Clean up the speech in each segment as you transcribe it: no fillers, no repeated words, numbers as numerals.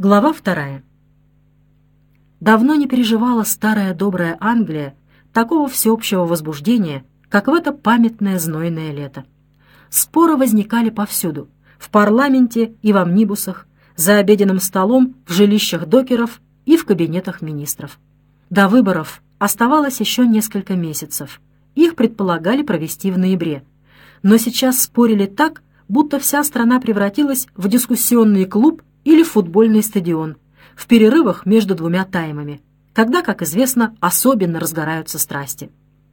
Глава 2. Давно не переживала старая добрая Англия такого всеобщего возбуждения, как в это памятное знойное лето. Споры возникали повсюду — в парламенте и в амнибусах, за обеденным столом, в жилищах докеров и в кабинетах министров. До выборов оставалось еще несколько месяцев. Их предполагали провести в ноябре. Но сейчас спорили так, будто вся страна превратилась в дискуссионный клуб или футбольный стадион в перерывах между двумя таймами, когда, как известно, особенно разгораются страсти.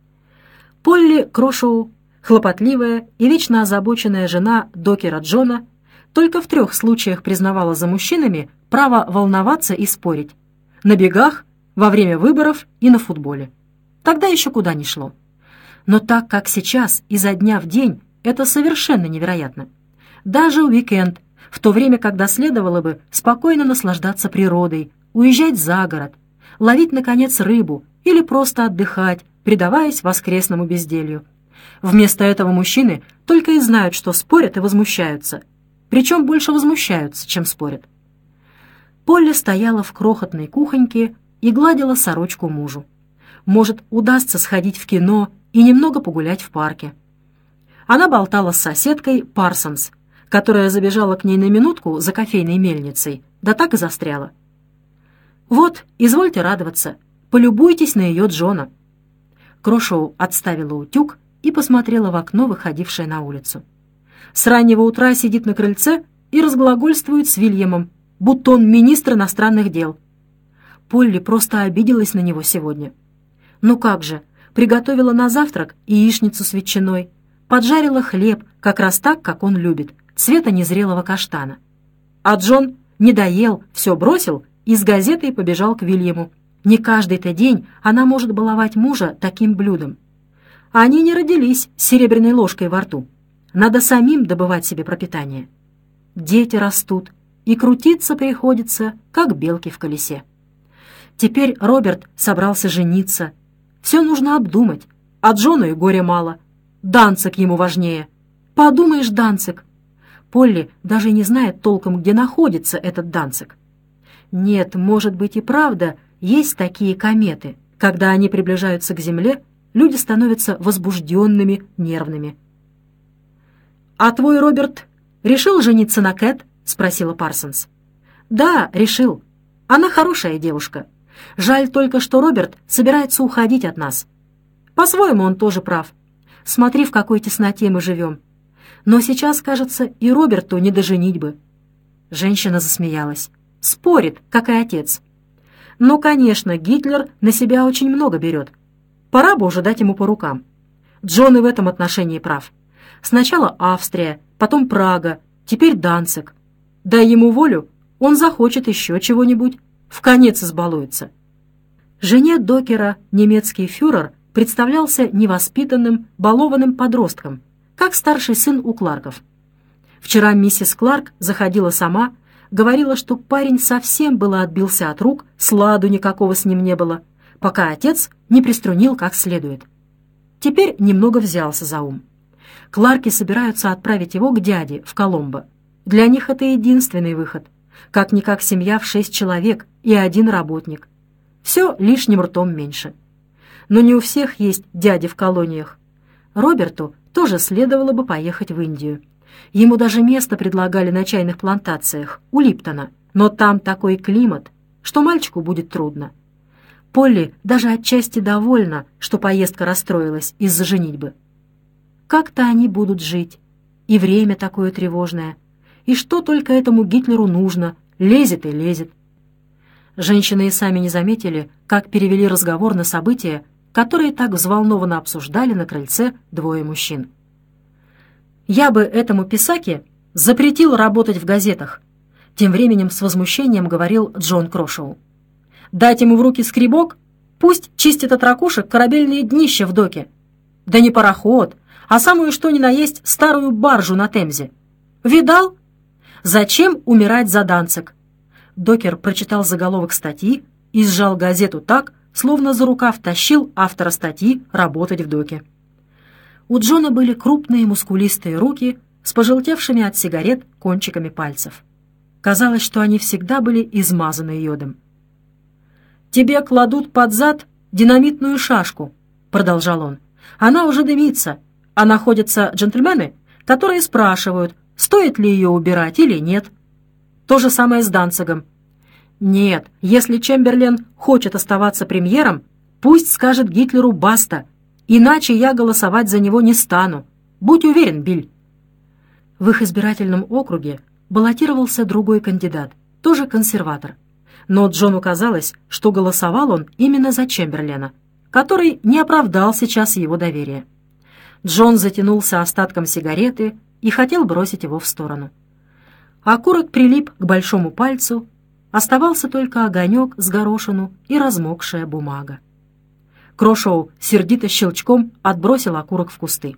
Полли Крошоу, хлопотливая и вечно озабоченная жена докера Джона, только в 3 случаях признавала за мужчинами право волноваться и спорить: на бегах, во время выборов и на футболе. Тогда еще куда ни шло. Но так как сейчас, изо дня в день, это совершенно невероятно. Даже уикенд, в то время, когда следовало бы спокойно наслаждаться природой, уезжать за город, ловить, наконец, рыбу или просто отдыхать, предаваясь воскресному безделью. Вместо этого мужчины только и знают, что спорят и возмущаются. Причем больше возмущаются, чем спорят. Полли стояла в крохотной кухоньке и гладила сорочку мужу. Может, удастся сходить в кино и немного погулять в парке. Она болтала с соседкой Парсонс, которая забежала к ней на минутку за кофейной мельницей, да так и застряла. «Вот, извольте радоваться, полюбуйтесь на ее Джона». Крошоу отставила утюг и посмотрела в окно, выходившее на улицу. С раннего утра сидит на крыльце и разглагольствует с Вильямом, будто он министр иностранных дел. Полли просто обиделась на него сегодня. Ну как же, приготовила на завтрак яичницу с ветчиной, поджарила хлеб как раз так, как он любит, цвета незрелого каштана. А Джон не доел, все бросил и с газетой побежал к Вильяму. Не каждый-то день она может баловать мужа таким блюдом. Они не родились с серебряной ложкой во рту. Надо самим добывать себе пропитание. Дети растут, и крутиться приходится, как белки в колесе. Теперь Роберт собрался жениться. Все нужно обдумать, а Джону и горя мало. Данциг ему важнее. Подумаешь, Данциг. Полли даже не знает толком, где находится этот Данциг. Нет, может быть и правда, есть такие кометы. Когда они приближаются к Земле, люди становятся возбужденными, нервными. «А твой Роберт решил жениться на Кэт?» — спросила Парсонс. «Да, решил. Она хорошая девушка. Жаль только, что Роберт собирается уходить от нас. По-своему он тоже прав. Смотри, в какой тесноте мы живем. Но сейчас, кажется, и Роберту не до женитьбы». Женщина засмеялась. Спорит, как и отец. Ну, конечно, Гитлер на себя очень много берет. Пора бы уже дать ему по рукам. Джон и в этом отношении прав. Сначала Австрия, потом Прага, теперь Данциг. Дай ему волю, он захочет еще чего-нибудь, вконец избалуется. Жене докера немецкий фюрер представлялся невоспитанным, балованным подростком, как старший сын у Кларков. Вчера миссис Кларк заходила сама, говорила, что парень совсем было отбился от рук, сладу никакого с ним не было, пока отец не приструнил как следует. Теперь немного взялся за ум. Кларки собираются отправить его к дяде в Коломбо. Для них это единственный выход. Как-никак семья в 6 человек и 1 работник. Все лишним ртом меньше. Но не у всех есть дяди в колониях. Роберту тоже следовало бы поехать в Индию. Ему даже место предлагали на чайных плантациях у Липтона, но там такой климат, что мальчику будет трудно. Полли даже отчасти довольна, что поездка расстроилась из-за женитьбы. Как-то они будут жить, и время такое тревожное, и что только этому Гитлеру нужно, лезет и лезет. Женщины и сами не заметили, как перевели разговор на события, которые так взволнованно обсуждали на крыльце 2 мужчин. «Я бы этому писаке запретил работать в газетах», тем временем с возмущением говорил Джон Крошоу. «Дать ему в руки скребок, пусть чистит от ракушек корабельные днища в доке. Да не пароход, а самую что ни на есть старую баржу на Темзе. Видал? Зачем умирать за Данциг?» Докер прочитал заголовок статьи и сжал газету так, словно за рукав тащил автора статьи работать в доке. У Джона были крупные мускулистые руки с пожелтевшими от сигарет кончиками пальцев. Казалось, что они всегда были измазаны йодом. «Тебе кладут под зад динамитную шашку», — продолжал он. «Она уже дымится, а находятся джентльмены, которые спрашивают, стоит ли ее убирать или нет. То же самое с Данцигом. Нет, если Чемберлен хочет оставаться премьером, пусть скажет Гитлеру «баста», иначе я голосовать за него не стану. Будь уверен, Биль». В их избирательном округе баллотировался другой кандидат, тоже консерватор. Но Джону казалось, что голосовал он именно за Чемберлена, который не оправдал сейчас его доверия. Джон затянулся остатком сигареты и хотел бросить его в сторону. Окурок прилип к большому пальцу, оставался только огонек с горошину и размокшая бумага. Крошоу сердито щелчком отбросил окурок в кусты.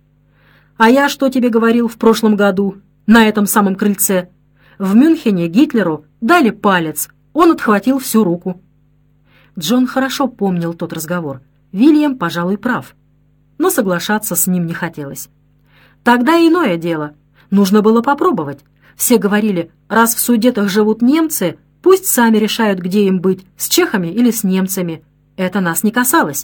«А я что тебе говорил в прошлом году, на этом самом крыльце? В Мюнхене Гитлеру дали палец, он отхватил всю руку». Джон хорошо помнил тот разговор. Вильям, пожалуй, прав. Но соглашаться с ним не хотелось. Тогда иное дело. Нужно было попробовать. Все говорили, раз в Судетах живут немцы, пусть сами решают, где им быть, с чехами или с немцами. Это нас не касалось.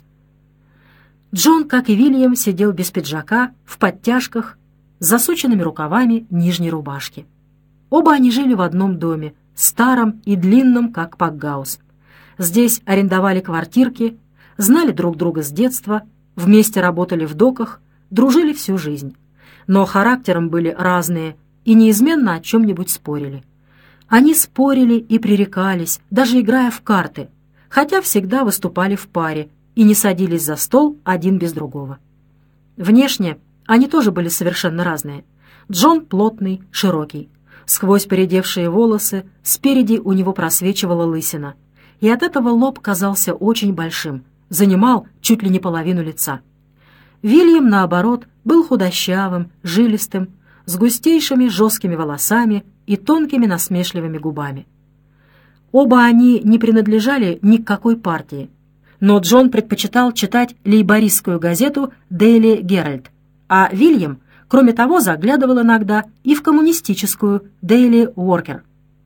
Джон, как и Вильям, сидел без пиджака, в подтяжках, с засученными рукавами нижней рубашки. Оба они жили в одном доме, старом и длинном, как пакгаус. Здесь арендовали квартирки, знали друг друга с детства, вместе работали в доках, дружили всю жизнь. Но характером были разные и неизменно о чем-нибудь спорили. Они спорили и пререкались, даже играя в карты, хотя всегда выступали в паре и не садились за стол один без другого. Внешне они тоже были совершенно разные. Джон плотный, широкий. Сквозь поредевшие волосы спереди у него просвечивала лысина, и от этого лоб казался очень большим, занимал чуть ли не половину лица. Вильям, наоборот, был худощавым, жилистым, с густейшими жесткими волосами и тонкими насмешливыми губами. Оба они не принадлежали ни к какой партии, но Джон предпочитал читать лейбористскую газету «Дейли Геральд», а Вильям, кроме того, заглядывал иногда и в коммунистическую «Дейли Уоркер».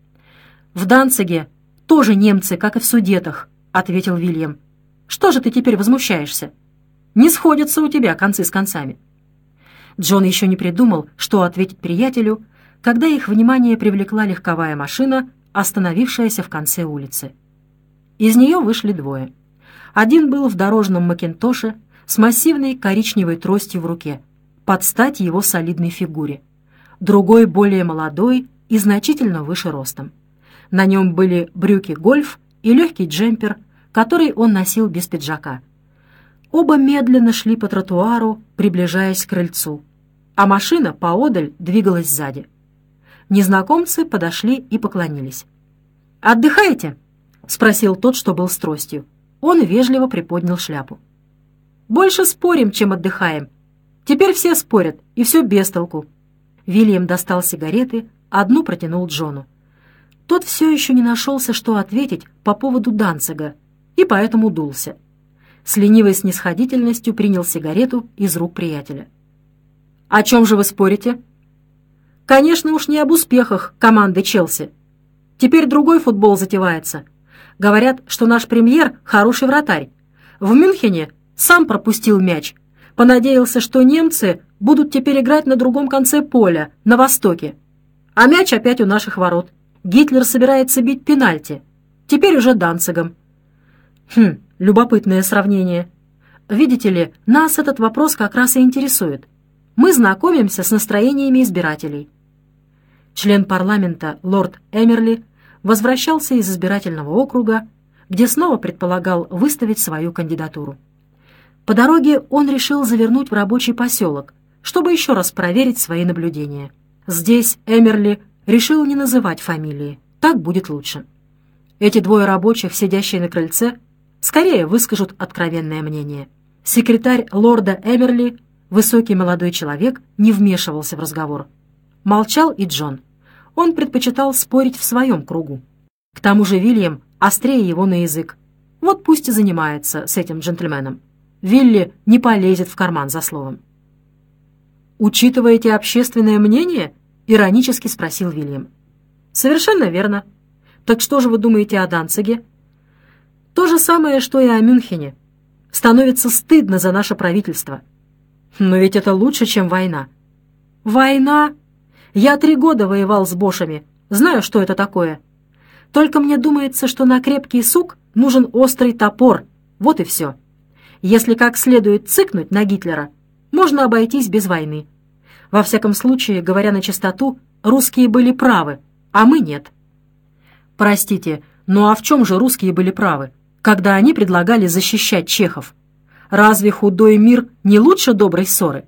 «В Данциге тоже немцы, как и в Судетах», — ответил Вильям. «Что же ты теперь возмущаешься? Не сходятся у тебя концы с концами». Джон еще не придумал, что ответить приятелю, когда их внимание привлекла легковая машина, остановившаяся в конце улицы. Из нее вышли двое. Один был в дорожном макинтоше с массивной коричневой тростью в руке, под стать его солидной фигуре. Другой более молодой и значительно выше ростом. На нем были брюки гольф и легкий джемпер, который он носил без пиджака. Оба медленно шли по тротуару, приближаясь к крыльцу, а машина поодаль двигалась сзади. Незнакомцы подошли и поклонились. «Отдыхаете?» — спросил тот, что был с тростью. Он вежливо приподнял шляпу. «Больше спорим, чем отдыхаем. Теперь все спорят, и все без толку». Вильям достал сигареты, одну протянул Джону. Тот все еще не нашелся, что ответить по поводу Данцига, и поэтому дулся. С ленивой снисходительностью принял сигарету из рук приятеля. «О чем же вы спорите?» «Конечно уж не об успехах команды Челси. Теперь другой футбол затевается. Говорят, что наш премьер — хороший вратарь. В Мюнхене сам пропустил мяч. Понадеялся, что немцы будут теперь играть на другом конце поля, на востоке. А мяч опять у наших ворот. Гитлер собирается бить пенальти. Теперь уже Данцигом». Любопытное сравнение. Видите ли, нас этот вопрос как раз и интересует. Мы знакомимся с настроениями избирателей. Член парламента лорд Эмерли возвращался из избирательного округа, где снова предполагал выставить свою кандидатуру. По дороге он решил завернуть в рабочий поселок, чтобы еще раз проверить свои наблюдения. Здесь Эмерли решил не называть фамилии, так будет лучше. Эти двое рабочих, сидящие на крыльце, скорее выскажут откровенное мнение. Секретарь лорда Эмерли, высокий молодой человек, не вмешивался в разговор. Молчал и Джон. Он предпочитал спорить в своем кругу. К тому же Вильям острее его на язык. Вот пусть и занимается с этим джентльменом. Вилли не полезет в карман за словом. «Учитываете общественное мнение?» — иронически спросил Вильям. Совершенно верно. Так что же вы думаете о Данциге? То же самое, что и о Мюнхене. Становится стыдно за наше правительство. Но ведь это лучше, чем война. Война? Я 3 года воевал с бошами. Знаю, что это такое. Только мне думается, что на крепкий сук нужен острый топор. Вот и все. Если как следует цыкнуть на Гитлера, можно обойтись без войны. Во всяком случае, говоря на чистоту, русские были правы, а мы нет. Простите, ну а в чем же русские были правы, когда они предлагали защищать чехов? Разве худой мир не лучше доброй ссоры?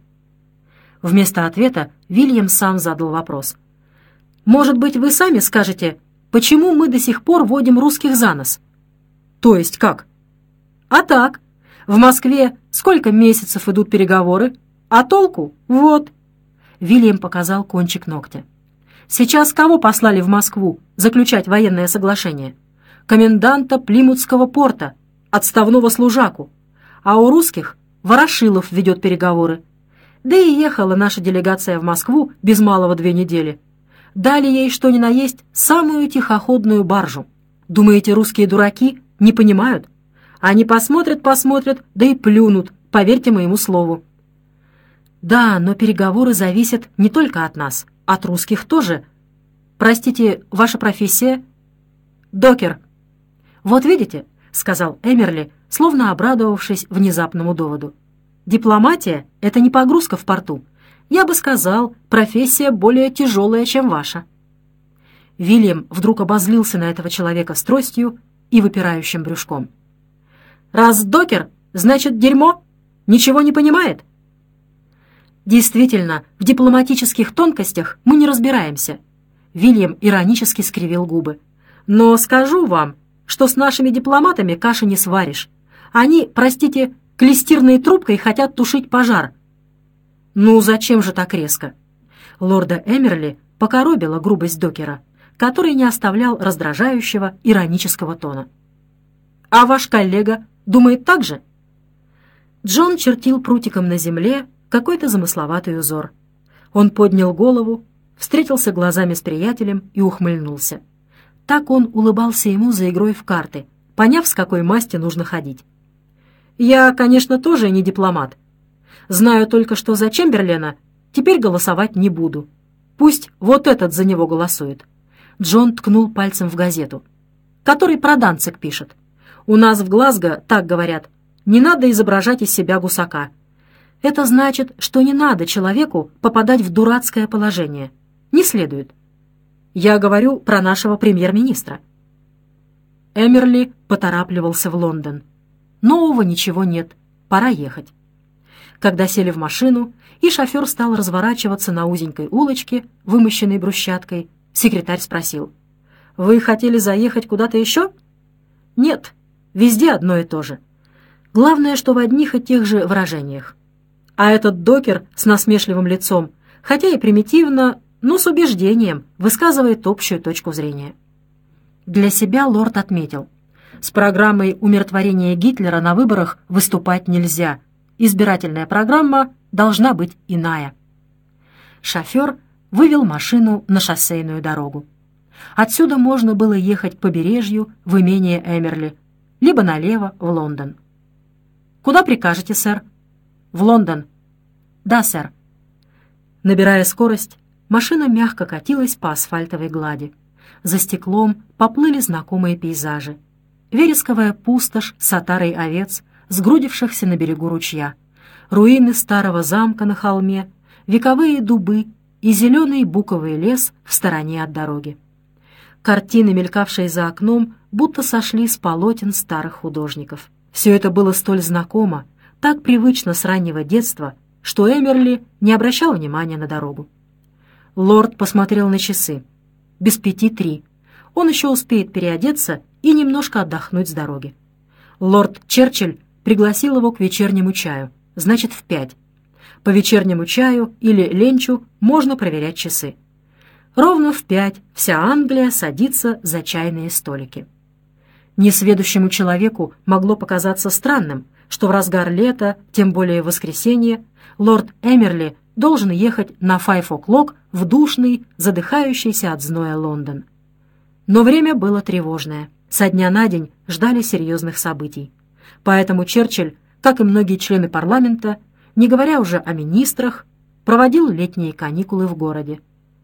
Вместо ответа Вильям сам задал вопрос. Может быть, вы сами скажете, почему мы до сих пор водим русских за нос? То есть как? А так, в Москве сколько месяцев идут переговоры, а толку? Вот. Вильям показал кончик ногтя. Сейчас кого послали в Москву заключать военное соглашение? Коменданта Плимутского порта, отставного служаку. А у русских Ворошилов ведет переговоры. Да и ехала наша делегация в Москву без малого 2 недели. Дали ей что ни на есть самую тихоходную баржу. Думаете, русские дураки не понимают? Они посмотрят, да и плюнут, поверьте моему слову. Да, но переговоры зависят не только от нас, от русских тоже. Простите, ваша профессия? Докер. Вот видите, сказал Эмерли, словно обрадовавшись внезапному доводу. Дипломатия — это не погрузка в порту. Я бы сказал, профессия более тяжелая, чем ваша. Вильям вдруг обозлился на этого человека с тростью и выпирающим брюшком. Раз докер, значит дерьмо? Ничего не понимает? Действительно, в дипломатических тонкостях мы не разбираемся. Вильям иронически скривил губы. Но скажу вам, что с нашими дипломатами каши не сваришь. Они, простите, клестирной трубкой хотят тушить пожар. Ну, зачем же так резко? Лорда Эмерли покоробила грубость докера, который не оставлял раздражающего иронического тона. А ваш коллега думает так же? Джон чертил прутиком на земле какой-то замысловатый узор. Он поднял голову, встретился глазами с приятелем и ухмыльнулся. Так он улыбался ему за игрой в карты, поняв, с какой масти нужно ходить. «Я, конечно, тоже не дипломат. Знаю только, что за Чемберлена теперь голосовать не буду. Пусть вот этот за него голосует». Джон ткнул пальцем в газету. «Который про Данциг пишет. У нас в Глазго так говорят. Не надо изображать из себя гусака. Это значит, что не надо человеку попадать в дурацкое положение. Не следует. Я говорю про нашего премьер-министра». Эмерли поторапливался в Лондон. Нового ничего нет, пора ехать. Когда сели в машину, и шофер стал разворачиваться на узенькой улочке, вымощенной брусчаткой, секретарь спросил: «Вы хотели заехать куда-то еще?» «Нет, везде одно и то же. Главное, что в одних и тех же выражениях. А этот докер с насмешливым лицом, хотя и примитивно, но с убеждением высказывает общую точку зрения». Для себя лорд отметил: с программой умиротворения Гитлера на выборах выступать нельзя. Избирательная программа должна быть иная. Шофер вывел машину на шоссейную дорогу. Отсюда можно было ехать к побережью в имение Эмерли, либо налево в Лондон. «Куда прикажете, сэр?» «В Лондон». «Да, сэр». Набирая скорость, машина мягко катилась по асфальтовой глади. За стеклом поплыли знакомые пейзажи. Вересковая пустошь с отарой овец, сгрудившихся на берегу ручья, руины старого замка на холме, вековые дубы и зеленый буковый лес в стороне от дороги. Картины, мелькавшие за окном, будто сошли с полотен старых художников. Все это было столь знакомо, так привычно с раннего детства, что Эмерли не обращал внимания на дорогу. Лорд посмотрел на часы. Без 5:03. Он еще успеет переодеться и немножко отдохнуть с дороги. Лорд Черчилль пригласил его к вечернему чаю, значит, в 5. По вечернему чаю или ленчу можно проверять часы. Ровно в 5 вся Англия садится за чайные столики. Несведущему человеку могло показаться странным, что в разгар лета, тем более в воскресенье, лорд Эмерли должен ехать на 5 o'clock в душный, задыхающийся от зноя Лондон. Но время было тревожное. Со дня на день ждали серьезных событий. Поэтому Черчилль, как и многие члены парламента, не говоря уже о министрах, проводил летние каникулы в городе.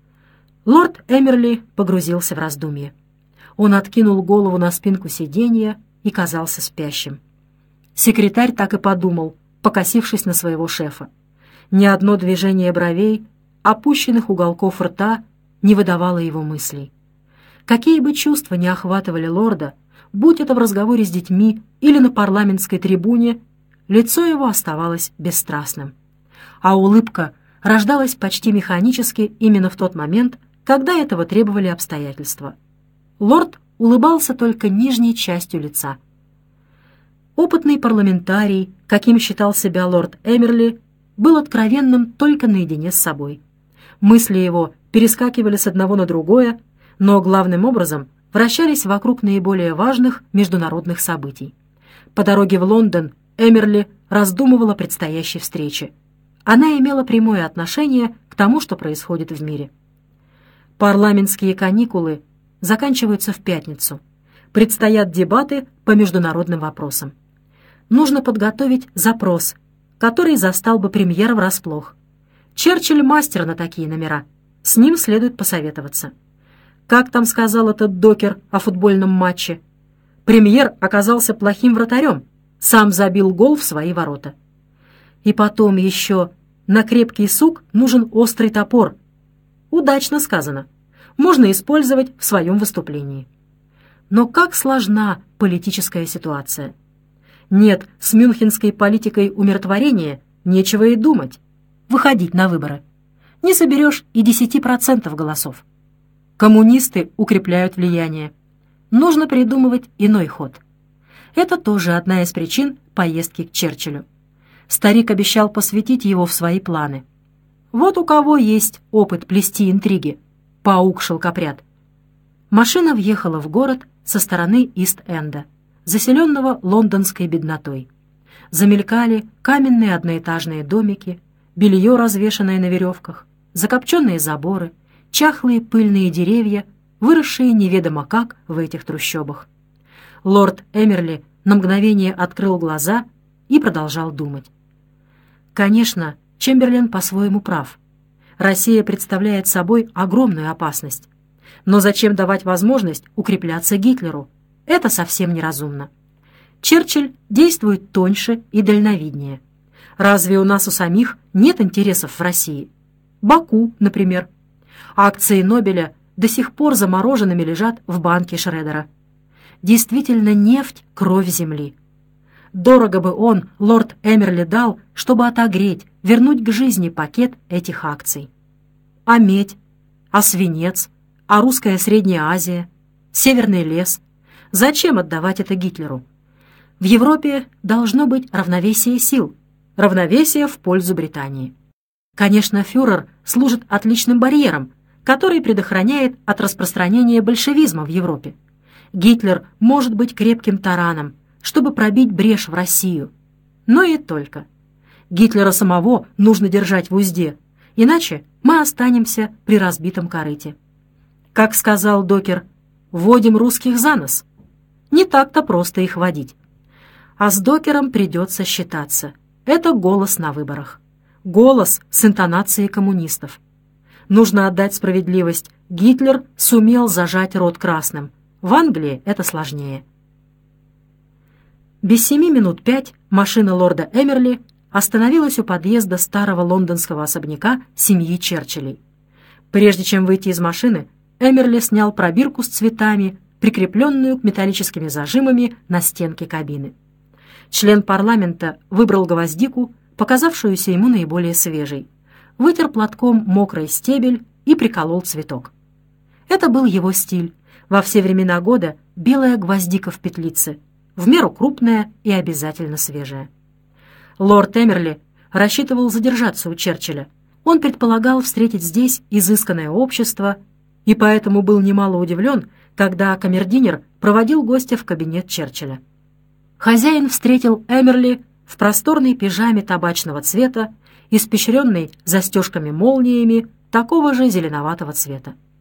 Лорд Эмерли погрузился в раздумье. Он откинул голову на спинку сиденья и казался спящим. Секретарь так и подумал, покосившись на своего шефа. Ни одно движение бровей, опущенных уголков рта не выдавало его мыслей. Какие бы чувства ни охватывали лорда, будь это в разговоре с детьми или на парламентской трибуне, лицо его оставалось бесстрастным. А улыбка рождалась почти механически именно в тот момент, когда этого требовали обстоятельства. Лорд улыбался только нижней частью лица. Опытный парламентарий, каким считал себя лорд Эмерли, был откровенным только наедине с собой. Мысли его перескакивали с одного на другое, но главным образом вращались вокруг наиболее важных международных событий. По дороге в Лондон Эмерли раздумывала о предстоящей встрече. Она имела прямое отношение к тому, что происходит в мире. Парламентские каникулы заканчиваются в пятницу. Предстоят дебаты по международным вопросам. Нужно подготовить запрос, который застал бы премьера врасплох. Черчилль мастер на такие номера. С ним следует посоветоваться. Как там сказал этот докер о футбольном матче? Премьер оказался плохим вратарем, сам забил гол в свои ворота. И потом еще на крепкий сук нужен острый топор. Удачно сказано. Можно использовать в своем выступлении. Но как сложна политическая ситуация. Нет, с мюнхенской политикой умиротворения нечего и думать. Выходить на выборы. Не соберешь и 10% голосов. Коммунисты укрепляют влияние. Нужно придумывать иной ход. Это тоже одна из причин поездки к Черчиллю. Старик обещал посвятить его в свои планы. Вот у кого есть опыт плести интриги. Паук-шелкопряд. Машина въехала в город со стороны Ист-Энда, заселенного лондонской беднотой. Замелькали каменные одноэтажные домики, белье, развешанное на веревках, закопченные заборы, чахлые пыльные деревья, выросшие неведомо как в этих трущобах. Лорд Эмерли на мгновение открыл глаза и продолжал думать. Конечно, Чемберлен по-своему прав. Россия представляет собой огромную опасность. Но зачем давать возможность укрепляться Гитлеру? Это совсем неразумно. Черчилль действует тоньше и дальновиднее. Разве у нас у самих нет интересов в России? Баку, например. Акции Нобеля до сих пор замороженными лежат в банке Шредера. Действительно, нефть — кровь земли. Дорого бы он, лорд Эмерли, дал, чтобы отогреть, вернуть к жизни пакет этих акций. А медь? А свинец? А русская Средняя Азия? Северный лес? Зачем отдавать это Гитлеру? В Европе должно быть равновесие сил, равновесие в пользу Британии. Конечно, фюрер служит отличным барьером, который предохраняет от распространения большевизма в Европе. Гитлер может быть крепким тараном, чтобы пробить брешь в Россию. Но и только. Гитлера самого нужно держать в узде, иначе мы останемся при разбитом корыте. Как сказал докер, «Водим русских за нос». Не так-то просто их водить. А с докером придется считаться. Это голос на выборах. Голос с интонацией коммунистов. Нужно отдать справедливость. Гитлер сумел зажать рот красным. В Англии это сложнее. Без 7 минут 5 машина лорда Эмерли остановилась у подъезда старого лондонского особняка семьи Черчиллей. Прежде чем выйти из машины, Эмерли снял пробирку с цветами, прикрепленную к металлическими зажимами на стенке кабины. Член парламента выбрал гвоздику, показавшуюся ему наиболее свежей, вытер платком мокрый стебель и приколол цветок. Это был его стиль. Во все времена года белая гвоздика в петлице, в меру крупная и обязательно свежая. Лорд Эмерли рассчитывал задержаться у Черчилля. Он предполагал встретить здесь изысканное общество и поэтому был немало удивлен, когда камердинер проводил гостя в кабинет Черчилля. Хозяин встретил Эмерли в просторной пижаме табачного цвета, испещренной застежками-молниями такого же зеленоватого цвета.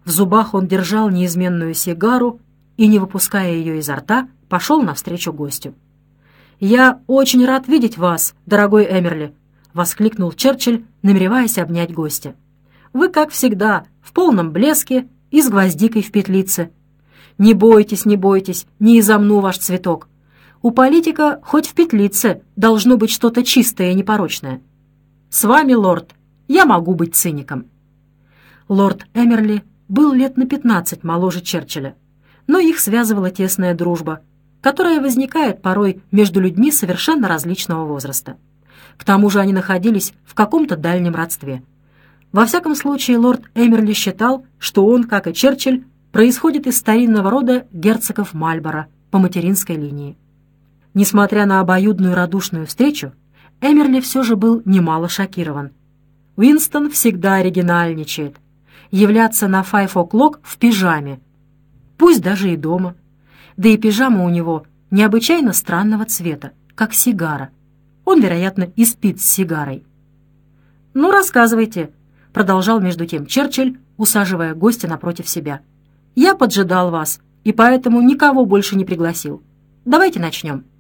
В зубах он держал неизменную сигару и, не выпуская ее изо рта, пошел навстречу гостю. «Я очень рад видеть вас, дорогой Эмерли», — воскликнул Черчилль, намереваясь обнять гостя. «Вы, как всегда, в полном блеске и с гвоздикой в петлице. Не бойтесь, не изомну ваш цветок. У политика хоть в петлице должно быть что-то чистое и непорочное. С вами, лорд, я могу быть циником». Лорд Эмерли был лет на 15 моложе Черчилля, но их связывала тесная дружба, которая возникает порой между людьми совершенно различного возраста. К тому же они находились в каком-то дальнем родстве. Во всяком случае, лорд Эмерли считал, что он, как и Черчилль, происходит из старинного рода герцогов Мальборо по материнской линии. Несмотря на обоюдную радушную встречу, Эмерли все же был немало шокирован. Уинстон всегда оригинальничает. Являться на 5 o'clock в пижаме, пусть даже и дома. Да и пижама у него необычайно странного цвета, как сигара. Он, вероятно, и спит с сигарой. «Ну, рассказывайте», — продолжал между тем Черчилль, усаживая гостя напротив себя. «Я поджидал вас, и поэтому никого больше не пригласил. Давайте начнем».